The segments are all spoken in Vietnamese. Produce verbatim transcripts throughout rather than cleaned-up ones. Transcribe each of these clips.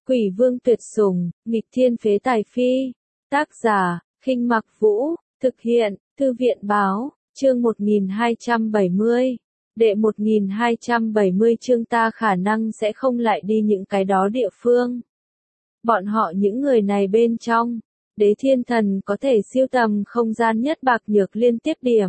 Quỷ vương tuyệt sủng, nghịch thiên phế tài phi. Tác giả, Khinh Mặc Vũ, thực hiện, Thư viện báo, chương một nghìn hai trăm bảy mươi. Đệ một nghìn hai trăm bảy mươi chương ta khả năng sẽ không lại đi những cái đó địa phương. Bọn họ những người này bên trong, Đế Thiên Thần có thể siêu tầm không gian nhất bạc nhược liên tiếp điểm.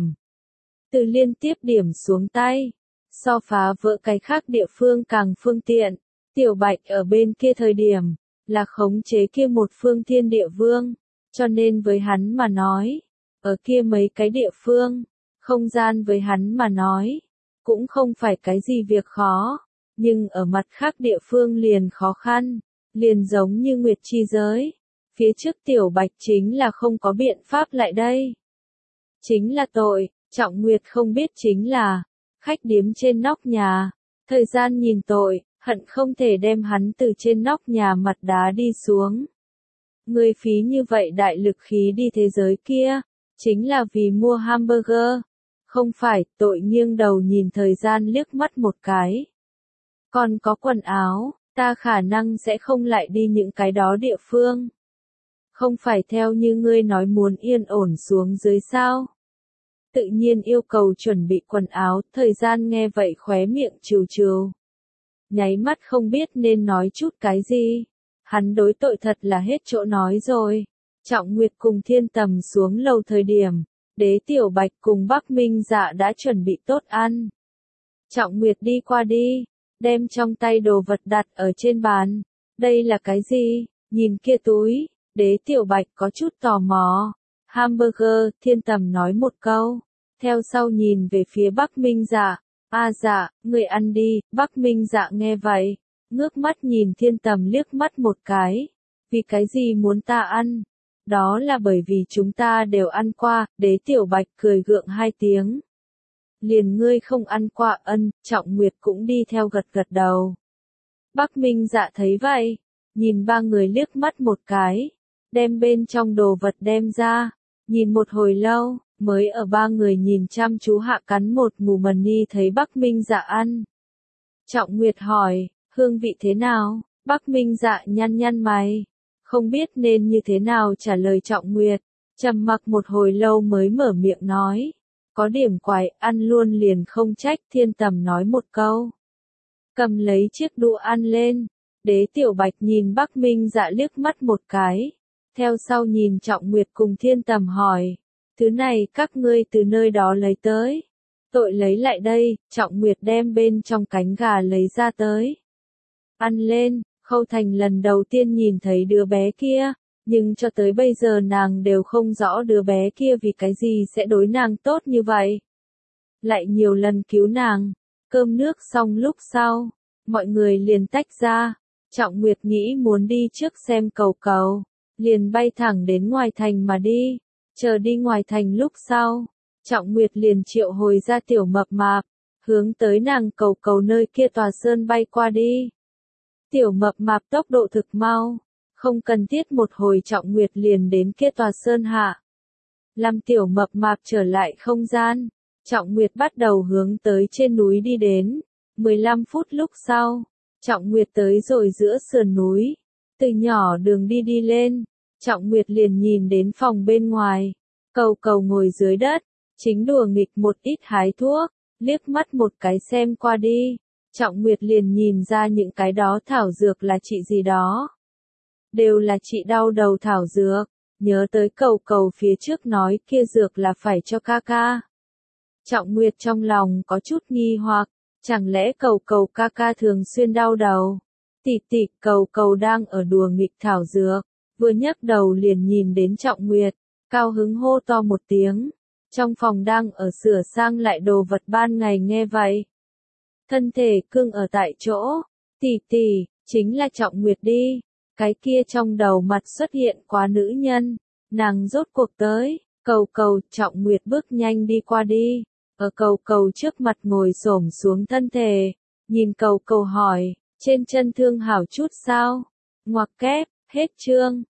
Từ liên tiếp điểm xuống tay, so phá vỡ cái khác địa phương càng phương tiện. Tiểu Bạch ở bên kia thời điểm, là khống chế kia một phương thiên địa vương, cho nên với hắn mà nói, ở kia mấy cái địa phương, không gian với hắn mà nói, cũng không phải cái gì việc khó, nhưng ở mặt khác địa phương liền khó khăn, liền giống như Nguyệt Chi giới, phía trước Tiểu Bạch chính là không có biện pháp lại đây. Chính là tội, Trọng Nguyệt không biết chính là, khách điếm trên nóc nhà, thời gian nhìn tội, hận không thể đem hắn từ trên nóc nhà mặt đá đi xuống. Người phí như vậy đại lực khí đi thế giới kia, chính là vì mua hamburger. Không phải, tội nghiêng đầu nhìn thời gian liếc mắt một cái. Còn có quần áo, ta khả năng sẽ không lại đi những cái đó địa phương. Không phải theo như ngươi nói muốn yên ổn xuống dưới sao. Tự nhiên yêu cầu chuẩn bị quần áo, thời gian nghe vậy khóe miệng trừ trừ. Nháy mắt không biết nên nói chút cái gì. Hắn đối tội thật là hết chỗ nói rồi. Trọng Nguyệt cùng Thiên Tầm xuống lầu thời điểm, Đế Tiểu Bạch cùng Bắc Minh Dạ đã chuẩn bị tốt ăn. Trọng Nguyệt đi qua đi, đem trong tay đồ vật đặt ở trên bàn. Đây là cái gì? Nhìn kia túi, Đế Tiểu Bạch có chút tò mò. Hamburger, Thiên Tầm nói một câu. Theo sau nhìn về phía Bắc Minh Dạ. A à dạ, người ăn đi. Bắc Minh Dạ nghe vậy, ngước mắt nhìn Thiên Tầm liếc mắt một cái. Vì cái gì muốn ta ăn? Đó là bởi vì chúng ta đều ăn qua. Đế Tiểu Bạch cười gượng hai tiếng. Liền ngươi không ăn qua ân, Trọng Nguyệt cũng đi theo gật gật đầu. Bắc Minh Dạ thấy vậy, nhìn ba người liếc mắt một cái, đem bên trong đồ vật đem ra, nhìn một hồi lâu, mới ở ba người nhìn chăm chú hạ cắn một mù mần ni thấy Bắc Minh Dạ ăn. Trọng Nguyệt hỏi, hương vị thế nào? Bắc Minh Dạ nhăn nhăn mày, không biết nên như thế nào trả lời Trọng Nguyệt, trầm mặc một hồi lâu mới mở miệng nói, có điểm quái, ăn luôn liền không trách. Thiên Tầm nói một câu, cầm lấy chiếc đũa ăn lên. Đế Tiểu Bạch nhìn Bắc Minh Dạ liếc mắt một cái, theo sau nhìn Trọng Nguyệt cùng Thiên Tầm hỏi, thứ này các ngươi từ nơi đó lấy tới? Tội lấy lại đây. Trọng Nguyệt đem bên trong cánh gà lấy ra tới. Ăn lên. Khâu Thành lần đầu tiên nhìn thấy đứa bé kia, nhưng cho tới bây giờ nàng đều không rõ đứa bé kia vì cái gì sẽ đối nàng tốt như vậy. Lại nhiều lần cứu nàng. Cơm nước xong lúc sau, mọi người liền tách ra. Trọng Nguyệt nghĩ muốn đi trước xem cầu cầu, liền bay thẳng đến ngoài thành mà đi. Chờ đi ngoài thành lúc sau, Trọng Nguyệt liền triệu hồi ra Tiểu Mập Mạp, hướng tới nàng cầu cầu nơi kia tòa sơn bay qua đi. Tiểu Mập Mạp tốc độ thực mau, không cần thiết một hồi Trọng Nguyệt liền đến kia tòa sơn hạ. Làm Tiểu Mập Mạp trở lại không gian, Trọng Nguyệt bắt đầu hướng tới trên núi đi đến. mười lăm phút lúc sau, Trọng Nguyệt tới rồi giữa sườn núi, từ nhỏ đường đi đi lên. Trọng Nguyệt liền nhìn đến phòng bên ngoài, cầu cầu ngồi dưới đất, chính đùa nghịch một ít hái thuốc, liếc mắt một cái xem qua đi, Trọng Nguyệt liền nhìn ra những cái đó thảo dược là trị gì đó. Đều là trị đau đầu thảo dược, nhớ tới cầu cầu phía trước nói kia dược là phải cho ca ca. Trọng Nguyệt trong lòng có chút nghi hoặc, chẳng lẽ cầu cầu ca ca thường xuyên đau đầu? Tỷ tỷ, cầu cầu đang ở đùa nghịch thảo dược. Vừa nhấc đầu liền nhìn đến Trọng Nguyệt, cao hứng hô to một tiếng. Trong phòng đang ở sửa sang lại đồ vật ban ngày nghe vậy. Thân thể cương ở tại chỗ, tỷ tỷ, chính là Trọng Nguyệt đi. Cái kia trong đầu mặt xuất hiện quá nữ nhân, nàng rốt cuộc tới. Cầu cầu, Trọng Nguyệt bước nhanh đi qua đi, ở cầu cầu trước mặt ngồi xổm xuống thân thể, nhìn cầu cầu hỏi, trên chân thương hảo chút sao? Ngoặc kép. Hết chương.